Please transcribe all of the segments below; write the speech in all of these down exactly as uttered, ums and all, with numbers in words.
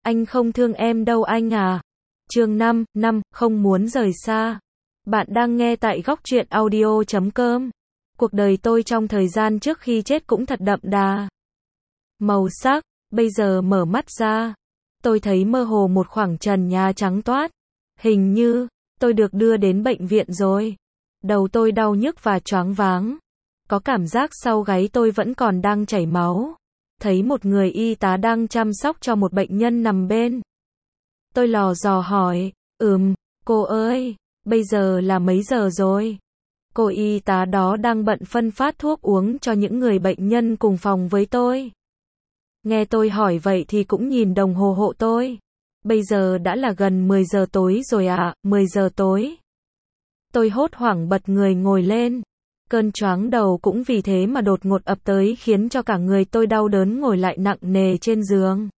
Anh không thương em đâu anh à. Chương năm, năm, không muốn rời xa. Bạn đang nghe tại góc truyện audio chấm com. Cuộc đời tôi trong thời gian trước khi chết cũng thật đậm đà. Màu sắc, bây giờ mở mắt ra, tôi thấy mơ hồ một khoảng trần nhà trắng toát. Hình như, tôi được đưa đến bệnh viện rồi. Đầu tôi đau nhức và choáng váng. Có cảm giác sau gáy tôi vẫn còn đang chảy máu. Thấy một người y tá đang chăm sóc cho một bệnh nhân nằm bên. Tôi lò dò hỏi, ừm, cô ơi, bây giờ là mấy giờ rồi? Cô y tá đó đang bận phân phát thuốc uống cho những người bệnh nhân cùng phòng với tôi. Nghe tôi hỏi vậy thì cũng nhìn đồng hồ hộ tôi. Bây giờ đã là gần mười giờ tối rồi ạ, à, mười giờ tối. Tôi hốt hoảng bật người ngồi lên. Cơn choáng đầu cũng vì thế mà đột ngột ập tới khiến cho cả người tôi đau đớn ngồi lại nặng nề trên giường.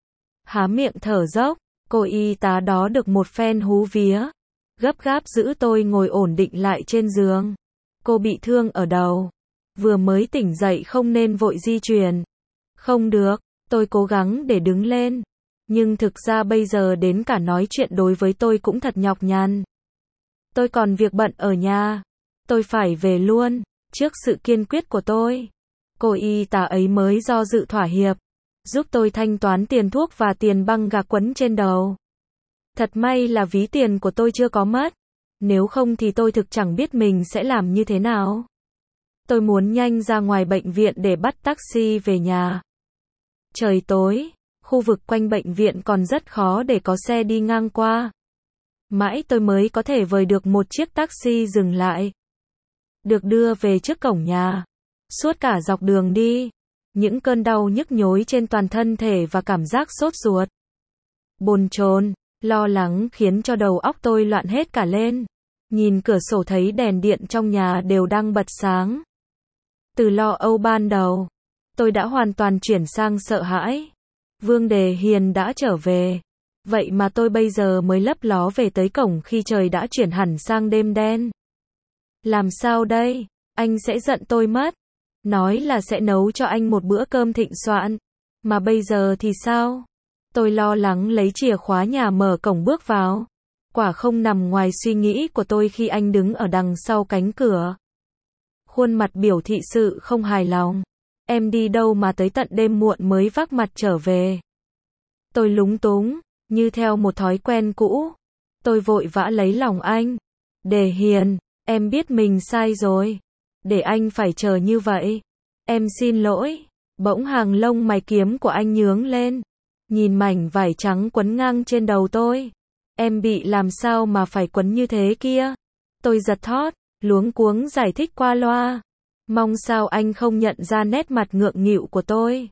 Há miệng thở dốc, cô y tá đó được một phen hú vía. Gấp gáp giữ tôi ngồi ổn định lại trên giường. Cô bị thương ở đầu. Vừa mới tỉnh dậy không nên vội di chuyển. Không được, tôi cố gắng để đứng lên. Nhưng thực ra bây giờ đến cả nói chuyện đối với tôi cũng thật nhọc nhằn. Tôi còn việc bận ở nhà. Tôi phải về luôn. Trước sự kiên quyết của tôi, cô y tá ấy mới do dự thỏa hiệp, giúp tôi thanh toán tiền thuốc và tiền băng gạc quấn trên đầu. Thật may là ví tiền của tôi chưa có mất. Nếu không thì tôi thực chẳng biết mình sẽ làm như thế nào. Tôi muốn nhanh ra ngoài bệnh viện để bắt taxi về nhà. Trời tối, khu vực quanh bệnh viện còn rất khó để có xe đi ngang qua. Mãi tôi mới có thể vời được một chiếc taxi dừng lại. Được đưa về trước cổng nhà. Suốt cả dọc đường đi, những cơn đau nhức nhối trên toàn thân thể và cảm giác sốt ruột, bồn chồn, lo lắng khiến cho đầu óc tôi loạn hết cả lên. Nhìn cửa sổ thấy đèn điện trong nhà đều đang bật sáng. Từ lo âu ban đầu, tôi đã hoàn toàn chuyển sang sợ hãi. Vương Đề Hiền đã trở về. Vậy mà tôi bây giờ mới lấp ló về tới cổng khi trời đã chuyển hẳn sang đêm đen. Làm sao đây? Anh sẽ giận tôi mất. Nói là sẽ nấu cho anh một bữa cơm thịnh soạn. Mà bây giờ thì sao? Tôi lo lắng lấy chìa khóa nhà mở cổng bước vào. Quả không nằm ngoài suy nghĩ của tôi khi anh đứng ở đằng sau cánh cửa. Khuôn mặt biểu thị sự không hài lòng. Em đi đâu mà tới tận đêm muộn mới vác mặt trở về? Tôi lúng túng, như theo một thói quen cũ. Tôi vội vã lấy lòng anh. Đề Hiền, em biết mình sai rồi. Để anh phải chờ như vậy. Em xin lỗi. Bỗng hàng lông mày kiếm của anh nhướng lên. Nhìn mảnh vải trắng quấn ngang trên đầu tôi. Em bị làm sao mà phải quấn như thế kia? Tôi giật thót, luống cuống giải thích qua loa. Mong sao anh không nhận ra nét mặt ngượng nghịu của tôi.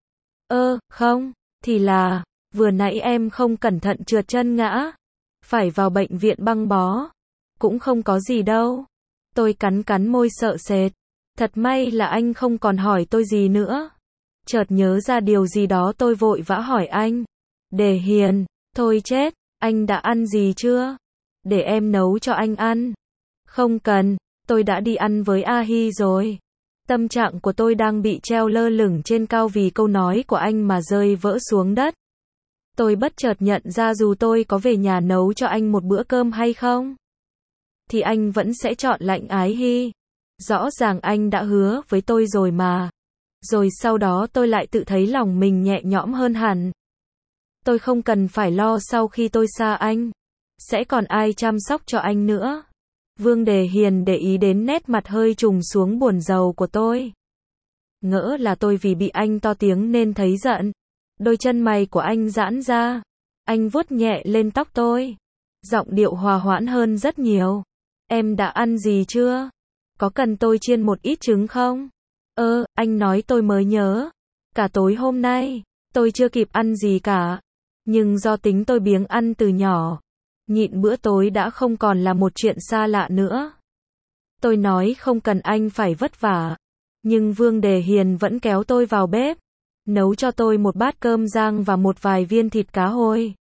Ơ, không, thì là, vừa nãy em không cẩn thận trượt chân ngã. Phải vào bệnh viện băng bó. Cũng không có gì đâu. Tôi cắn cắn môi sợ sệt. Thật may là anh không còn hỏi tôi gì nữa. Chợt nhớ ra điều gì đó tôi vội vã hỏi anh. Đề Hiền, thôi chết, anh đã ăn gì chưa? Để em nấu cho anh ăn. Không cần, tôi đã đi ăn với A Hi rồi. Tâm trạng của tôi đang bị treo lơ lửng trên cao vì câu nói của anh mà rơi vỡ xuống đất. Tôi bất chợt nhận ra dù tôi có về nhà nấu cho anh một bữa cơm hay không, thì anh vẫn sẽ chọn lạnh Ái Hi. Rõ ràng anh đã hứa với tôi rồi mà. Rồi sau đó tôi lại tự thấy lòng mình nhẹ nhõm hơn hẳn. Tôi không cần phải lo sau khi tôi xa anh, sẽ còn ai chăm sóc cho anh nữa. Vương Đề Hiền để ý đến nét mặt hơi trùng xuống buồn rầu của tôi. Ngỡ là tôi vì bị anh to tiếng nên thấy giận. Đôi chân mày của anh giãn ra. Anh vuốt nhẹ lên tóc tôi. Giọng điệu hòa hoãn hơn rất nhiều. Em đã ăn gì chưa? Có cần tôi chiên một ít trứng không? Ơ, anh nói tôi mới nhớ. Cả tối hôm nay, tôi chưa kịp ăn gì cả. Nhưng do tính tôi biếng ăn từ nhỏ, nhịn bữa tối đã không còn là một chuyện xa lạ nữa. Tôi nói không cần anh phải vất vả. Nhưng Vương Đề Hiền vẫn kéo tôi vào bếp. Nấu cho tôi một bát cơm rang và một vài viên thịt cá hồi.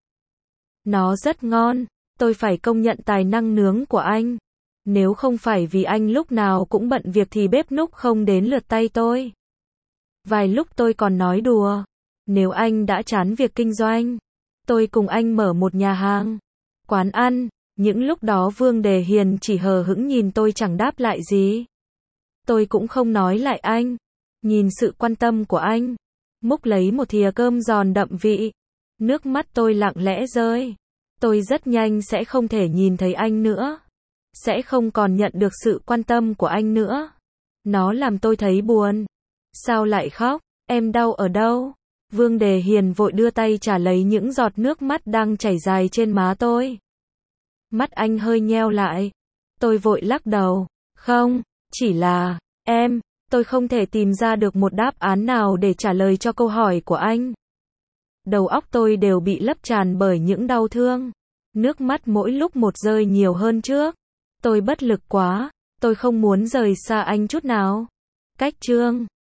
Nó rất ngon. Tôi phải công nhận tài năng nướng của anh. Nếu không phải vì anh lúc nào cũng bận việc thì bếp núc không đến lượt tay tôi. Vài lúc tôi còn nói đùa. Nếu anh đã chán việc kinh doanh, Tôi cùng anh mở một nhà hàng, quán ăn. Những lúc đó Vương Đề Hiền chỉ hờ hững nhìn tôi chẳng đáp lại gì. Tôi cũng không nói lại anh. Nhìn sự quan tâm của anh, múc lấy một thìa cơm giòn đậm vị. Nước mắt tôi lặng lẽ rơi. Tôi rất nhanh sẽ không thể nhìn thấy anh nữa. Sẽ không còn nhận được sự quan tâm của anh nữa. Nó làm tôi thấy buồn. Sao lại khóc? Em đau ở đâu? Vương Đề Hiền vội đưa tay trả lấy những giọt nước mắt đang chảy dài trên má tôi. Mắt anh hơi nheo lại. Tôi vội lắc đầu. Không, chỉ là, em, tôi không thể tìm ra được một đáp án nào để trả lời cho câu hỏi của anh. Đầu óc tôi đều bị lấp tràn bởi những đau thương. Nước mắt mỗi lúc một rơi nhiều hơn trước. Tôi bất lực quá. Tôi không muốn rời xa anh chút nào. Cách chương